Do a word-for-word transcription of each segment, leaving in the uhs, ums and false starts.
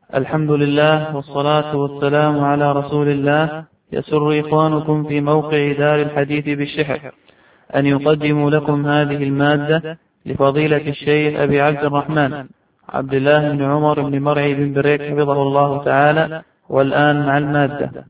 الحمد لله والصلاة والسلام على رسول الله. يسر إخوانكم في موقع دار الحديث بالشحر أن يقدموا لكم هذه المادة لفضيلة الشيخ أبي عبد الرحمن عبد الله بن عمر بن مرعي بن بريك حفظه الله تعالى. والآن مع المادة.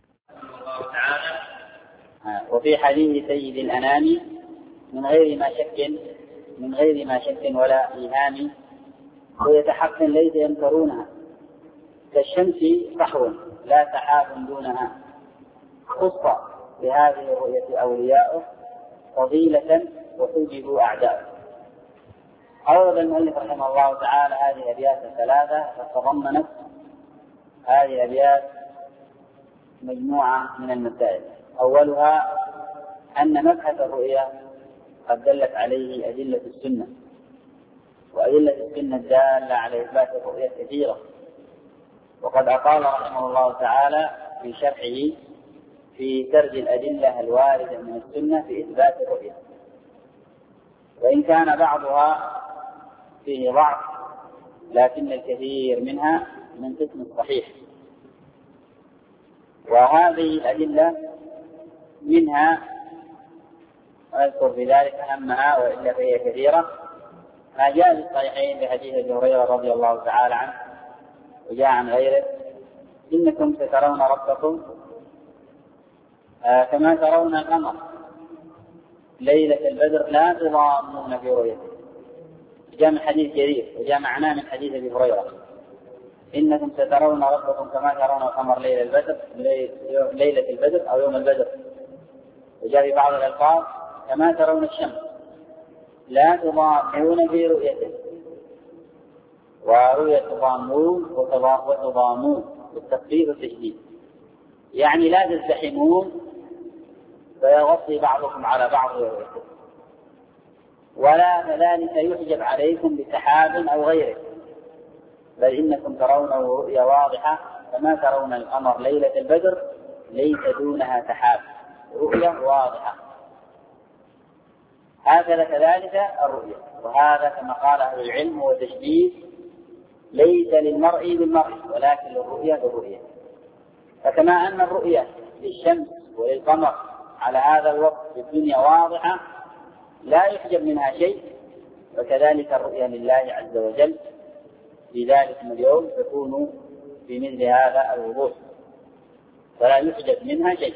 وفي حديث سيد الأنام من غير ما شك من غير ما شك ولا إيهام رؤية حق ليس ينكرونها كالشمس صحو لا سحاب دونها خص بهذه الرؤية أولياؤه فضيلة وحجبوا أعداؤه. أورد المؤلف رحمه الله تعالى هذه الأبيات الثلاثة فتضمنت هذه الأبيات مجموعة من المسائل. أولها أن مبحث الرؤية قد دلت عليه أدلة السنة، وأدلة السنة الدالة على إثبات الرؤية كثيرة، وقد أطال رحمه الله تعالى في شرحه في سرد الأدلة الواردة من السنة في إثبات الرؤية، وإن كان بعضها فيه ضعف لكن الكثير منها من قسم الصحيح. وهذه الأدلة منها أذكر في ذلك أهمها وإلا فهي كثيرة ما جاء في الصحيحين بحديث أبي هريرة رضي الله تعالى عنه وجاء عن غيره: إنكم سترون ربكم آه كما ترون القمر ليلة البدر لا تضامون في رؤيته. جاء من حديث جرير وجاء معناه من حديث أبي هريرة: إنكم سترون ربكم كما ترون القمر ليلة البدر ليلة البدر أو يوم البدر. وجاء في بعض الألفاظ كما ترون الشمس لا تضامون في رؤيته، ورؤية تضامون وتضامون بالتخفيف والتشديد، يعني لا تزدحمون فيغطي بعضكم على بعض رؤيته، ولا كذلك يحجب عليكم بسحاب أو غيره، بل إنكم ترونه رؤيا واضحة كما ترون القمر ليلة البدر ليس دونها سحاب، رؤيا واضحة. هكذا كذلك الرؤيا، وهذا كما قال أهل العلم هو تشبيه ليس للمرء بالمرء ولكن للرؤيا بالرؤيا. فكما أن الرؤيا للشمس وللقمر على هذا الوقت في الدنيا واضحة لا يحجب منها شيء، وكذلك الرؤيا لله عز وجل في ذلكم اليوم تكون في مثل هذا الوضوح ولا يحجب منها شيء.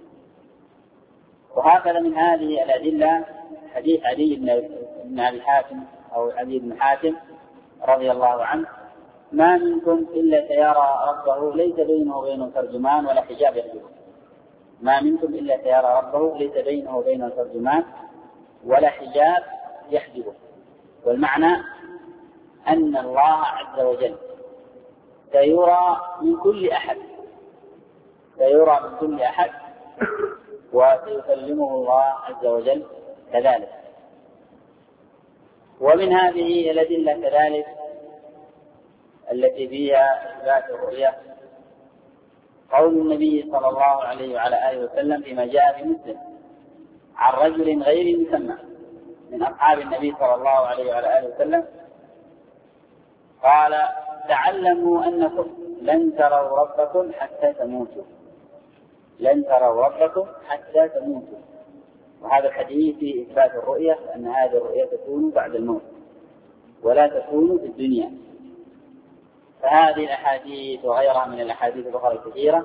وهكذا من هذه الأدلة حديث علي بن أبي حاتم أو علي بن حاتم رضي الله عنه: ما منكم إلا سيرى ربه ليس بينه وبينه ترجمان ولا حجاب يحجبه. ما منكم إلا سيرى ربه ليس بينه وبينه ترجمان ولا حجاب يحجبه. والمعنى أن الله عز وجل سيرى من كل أحد سيرى من كل أحد وسيكلمه الله عز وجل كذلك. ومن هذه الأدلة كذلك التي فيها إثبات الرؤيا قول النبي صلى الله عليه وعلى آله وسلم فيما جاء في مسلم عن رجل غير مسمى من أصحاب النبي صلى الله عليه وعلى آله وسلم قال: تعلموا أنكم لن تروا ربكم حتى تموتوا لن تروا ربكم حتى تموتوا. وهذا الحديث في إثبات الرؤية، أن هذه الرؤية تكون بعد الموت ولا تكون في الدنيا. فهذه الأحاديث وغيرها من الأحاديث الأخرى الكثيرة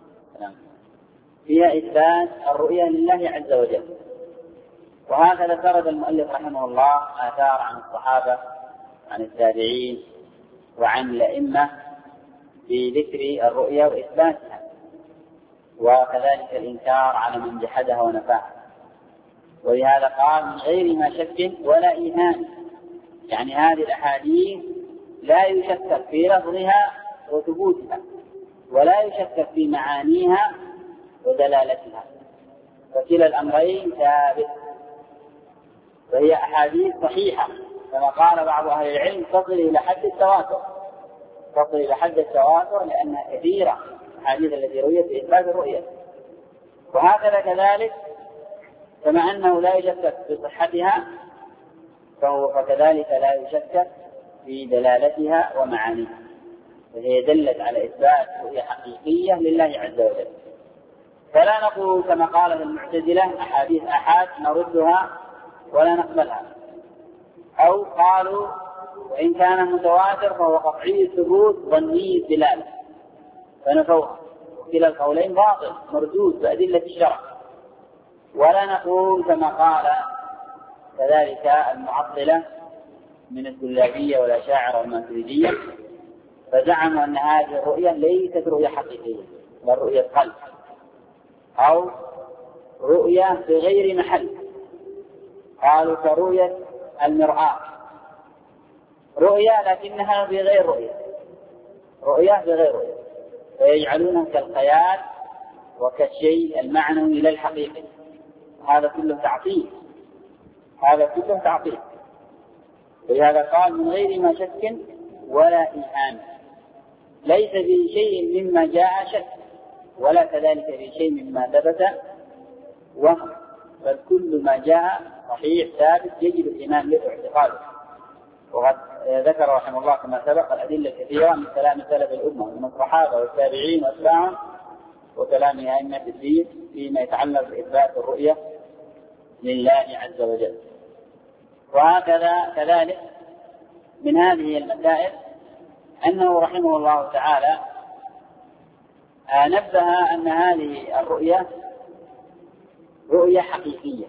فيها إثبات الرؤية لله عز وجل. وهكذا سرد المؤلف رحمه الله آثار عن الصحابة عن التابعين وعن الأئمة في ذكر الرؤيا وإثباتها، وكذلك الإنكار على من جحدها ونفاها. ولهذا قال: من غير ما شك ولا إيهام، يعني هذه الأحاديث لا يشكك في لفظها وثبوتها ولا يشكك في معانيها ودلالتها، فكلا الأمرين ثابت، فهي أحاديث صحيحة كما قال بعض أهل العلم تصل إلى حد التواتر تصل إلى حد التواتر لأنها كثيرة الأحاديث التي رويت بإثبات الرؤية. وهكذا كذلك كما أنه لا يشكك في صحتها فهو فكذلك لا يشكك في دلالتها ومعانيها، فهي دلت على إثبات رؤية حقيقية لله عز وجل. فلا نقول كما قال المعتزلة أحاديث أحاد نردها ولا نقبلها، أو قالوا وإن كان متواتر فهو قطعي الثبوت ظني الدلالة فنفوها. كلا القولين باطل مردود بأدلة الشرع. ولا نقول كما قال كذلك المعطلة من الكلابية والأشاعرة والماتريدية، فزعموا أن هذه الرؤية ليست رؤية حقيقية بل رؤية قلب أو رؤية في غير محل. قالوا كرؤية المرآة، رؤية لكنها في غير رؤية، رؤية في غير رؤية، فيجعلونها كالخيال وكالشيء المعنوي لا الحقيقي. هذا كله تعطيل، هذا كله تعطيل. ولهذا قال من غير ما شك ولا إيهام، ليس في شيء مما جاء شك ولا كذلك في شيء مما ثبت وهم، بل كل ما جاء صحيح ثابت يجب الإيمان به واعتقاده. وقد ذكر رحمه الله كما سبق الأدلة كثيرة من كلام سلف الأمة من الصحابة والتابعين وأتباعهم وكلام أئمة الدين فيما يتعلق بإثبات الرؤية لله عز وجل. وهكذا كذلك من هذه المسائل أنه رحمه الله تعالى نبه أن هذه الرؤية رؤية حقيقية،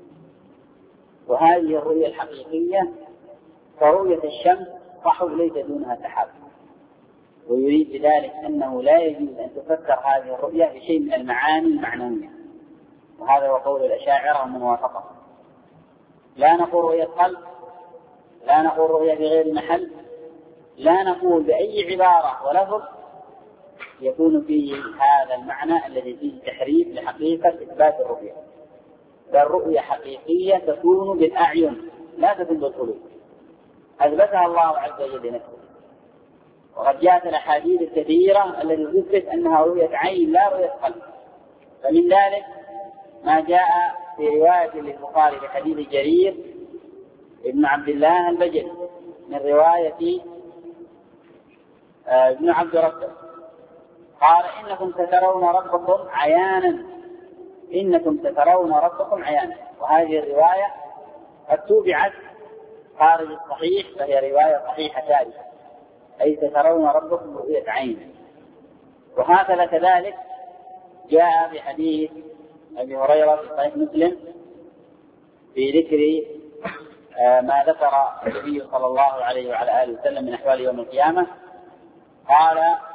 وهذه الرؤية الحقيقية كرؤية الشمس صحو ليس دونها سحاب. ويريد بذلك أنه لا يجوز أن تفسر هذه الرؤية بشيء من المعاني المعنوية، وهذا هو قول الأشاعرة ومن وافقه. لا نقول رؤية قلب، لا نقول رؤية بغير محل، لا نقول بأي عبارة ولفظ يكون فيه هذا المعنى الذي فيه تحريف لحقيقة إثبات الرؤية، بل رؤية حقيقية تكون بالأعين لا تكون بالقلوب، أثبتها الله عز وجل لنفسه. وقد جاءت الأحاديث الكثيرة التي تثبت أنها رؤية عين لا رؤية قلب. فمن ذلك ما جاء في رواية للبخاري في حديث جرير ابن عبد الله البجلي من رواية ابن عبد ربه قال إنكم سترون ربكم عيانا، إنكم سترون ربكم عيانا. وهذه الرواية قد توبعت خارج الصحيح فهي رواية صحيحة ثابتة، أي سترون ربكم رؤية عين. وهكذا كذلك جاء في حديث أبي هريرة في صحيح مسلم في ذكر ما ذكر النبي صلى الله عليه وعلى آله وسلم من أحوال يوم القيامة. قال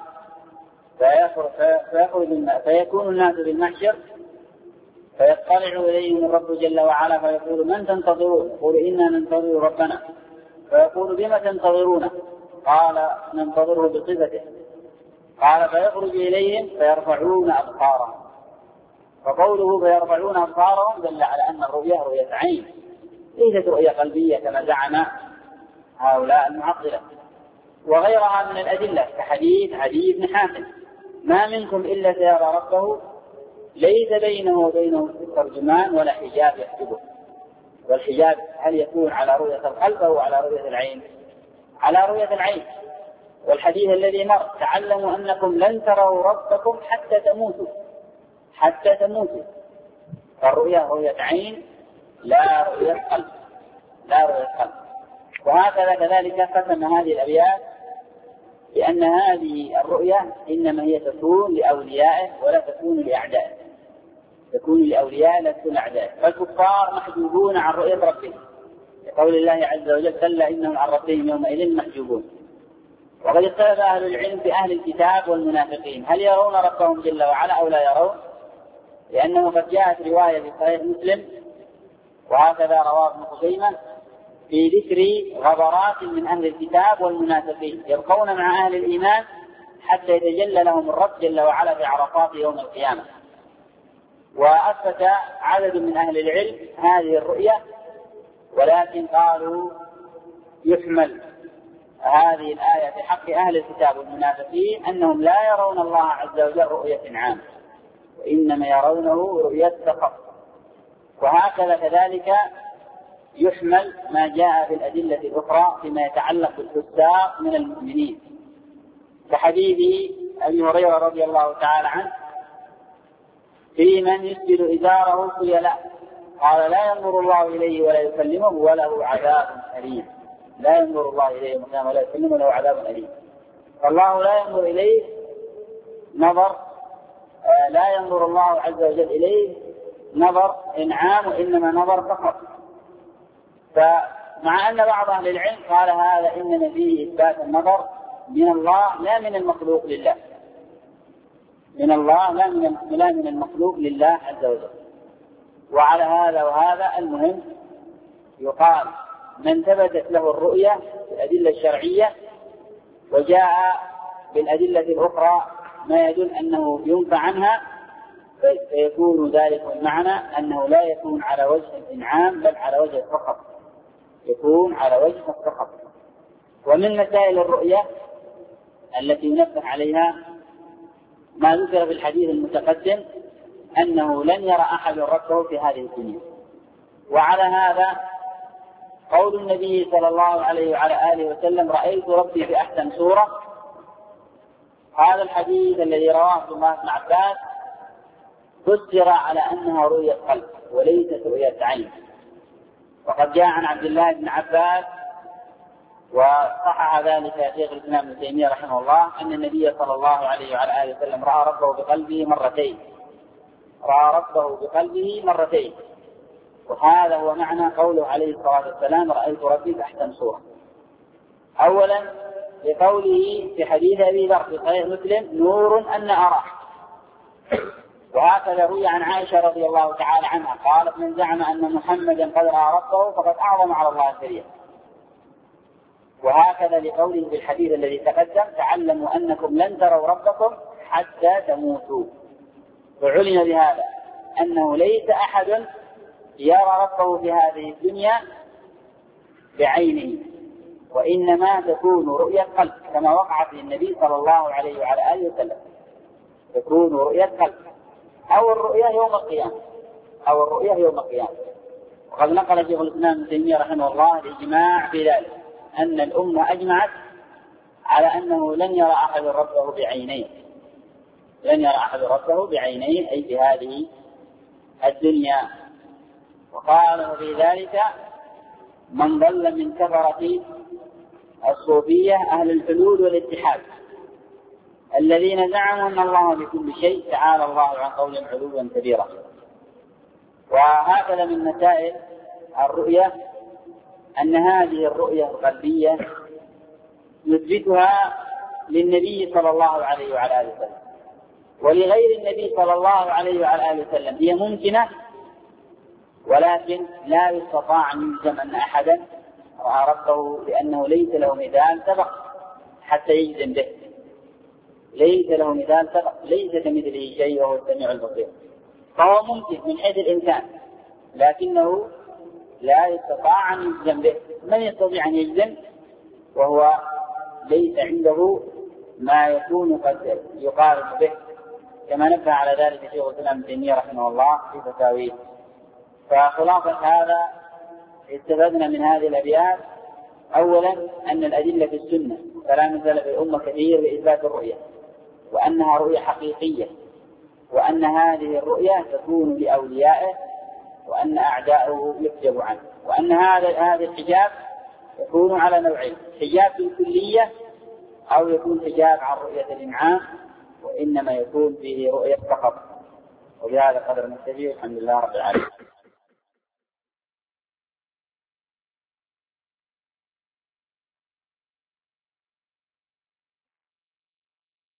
فيكون الناس بالمحشر فيطلع إليهم الرب جل وعلا فيقول من تنتظرون؟ يقول إنا ننتظر ربنا. فيقول بما تنتظرونه؟ قال ننتظره بصفته. قال فيخرج إليهم فيرفعون أبصارهم. فقوله فيرفعون أبصارهم دل على أن الرؤية رؤية عين ليست رؤية قلبية كما زعم هؤلاء المعطلة. وغيرها من الأدلة كحديث عدي بن حاتم ما منكم إلا سيرى ربه ليس بينه وبينه ترجمان ولا حجاب يحجبه. والحجاب هل يكون على رؤية القلب أو على رؤية العين؟ على رؤية العين. والحديث الذي مر تعلموا أنكم لن تروا ربكم حتى تموتوا، حتى تموتوا. فالرؤية رؤية عين لا رؤية قلب، لا رؤية قلب. وهكذا كذلك قسم هذه الأبيات لأن هذه الرؤية إنما هي تكون لأوليائه ولا تكون لأعدائه، تكون لأوليائه لا تكون لأعدائه. فالكفار محجوبون عن رؤية ربهم لقول الله عز وجل كلا إنهم عن ربهم يومئذ محجوبون. وقد اختلف أهل العلم في أهل الكتاب والمنافقين هل يرون ربهم جل وعلا أو لا يرون، لأنه قد جاءت رواية في صحيح مسلم وهكذا رواه ابن خزيمة في ذكر غبرات من أهل الكتاب والمنافقين يبقون مع أهل الإيمان حتى يتجلى لهم الرب جل وعلا في عرفات يوم القيامة. وأثبت عدد من أهل العلم هذه الرؤية، ولكن قالوا يحمل هذه الآية في حق أهل الكتاب والمنافقين أنهم لا يرون الله عز وجل رؤية عامة وإنما يرونه رؤية فقط. وهكذا كذلك يحمل ما جاء في الأدلة الأخرى فيما يتعلق بالفساق من المؤمنين، كحديث أبي هريرة رضي الله تعالى عنه في من يسبل إزاره خيلاء قال لا ينظر الله إليه ولا يكلمه وله عذاب أليم. لا ينظر الله إليه ولا يكلمه وله عذاب أليم. فالله لا ينظر إليه نظر آه لا ينظر الله عز وجل إليه نظر إنعام وإنما نظر فقط. فمع أن بعض أهل العلم قال هذا إنما فيه إثبات النظر من الله لا من المخلوق لله، من الله لا من, لا من المخلوق لله عز وجل. وعلى هذا وهذا المهم يقال من ثبتت له الرؤية بالأدلة الشرعية وجاء بالأدلة الأخرى ما يدل أنه ينفع عنها فيكون ذلك المعنى أنه لا يكون على وجه الإنعام بل على وجه الفقر، يكون على وجه الفقر. ومن مسائل الرؤية التي ينبه عليها ما ذكر في الحديث المتقدم أنه لن يرى أحد ربه في هذه الدنيا. وعلى هذا قول النبي صلى الله عليه وعلى آله وسلم رأيت ربي في أحسن صورة، هذا الحديث الذي رواه عبد الله بن عباس فسر على أنها رؤية قلب وليست رؤية عين. وقد جاء عن عبد الله بن عباس وصحح ذلك شيخ الإسلام ابن تيمية رحمه الله أن النبي صلى الله عليه وعلى آله وسلم رأى ربه بقلبه مرتين رأى ربه بقلبه مرتين وهذا هو معنى قوله عليه الصلاة والسلام رأيت ربي بأحسن صورة. أولا بقوله في حديث أبي ذر في صحيح مسلم نور أن أراه، وهكذا روي عن عائشة رضي الله تعالى عنها قالت من زعم أن محمدا قد رأى ربه فقد أعظم على الله الكريم. وهكذا لقوله في الحديث الذي تقدم تعلموا أنكم لن تروا ربكم حتى تموتوا. وعلم بهذا أنه ليس أحد يرى ربه في هذه الدنيا بعينه وإنما تكون رؤية قلب كما وقعت للنبي صلى الله عليه وعلى آله وسلم، تكون رؤية قلب أو الرؤية يوم القيامة أو الرؤية يوم القيامة. وقد نقل شيخ الإسلام ابن تيمية رحمه الله الإجماع في ذلك أن الأمة أجمعت على أنه لن يرى أحد ربه بعينيه، لن يرى أحد ربه بعينيه أي في هذه الدنيا. وقال في ذلك من ضل من كفرة الصوفية أهل الحلول والاتحاد الذين زعموا أن الله بكل شيء تعالى الله عن قول علوا كبيرا. وهكذا من مسائل الرؤية أن هذه الرؤية القلبية نثبتها للنبي صلى الله عليه وعلى آله وسلم ولغير النبي صلى الله عليه وعلى آله وسلم، هي ممكنة ولكن لا يستطاع أن يجزم أن أحدا رأى ربه لأنه ليس له مثال سبق حتى يجزم به، ليس له مثال سبق، ليس كمثله شيء وهو السميع البصير. فهو ممكن من حيث الإمكان لكنه لا يستطاع أن يجزم به. من يستطيع أن يجزم وهو ليس عنده ما يكون قد يقارن به كما نبه على ذلك شيخ الإسلام ابن تيمية رحمه الله في فتاويه. فخلاصة هذا استفدنا من هذه الأبيات أولا أن الأدلة في السنة كلام سلف الأمة كثير لإثبات الرؤية وأنها رؤية حقيقية وأن هذه الرؤية تكون لأوليائه وأن أعداؤه يحجب عنه، وأن هذا هذا الحجاب يكون على نوعين، حجاب بالكلية أو يكون حجاب عن رؤية الإنعام وإنما يكون فيه رؤية فقط. وبهذا قدر نكتفي والحمد لله رب العالمين.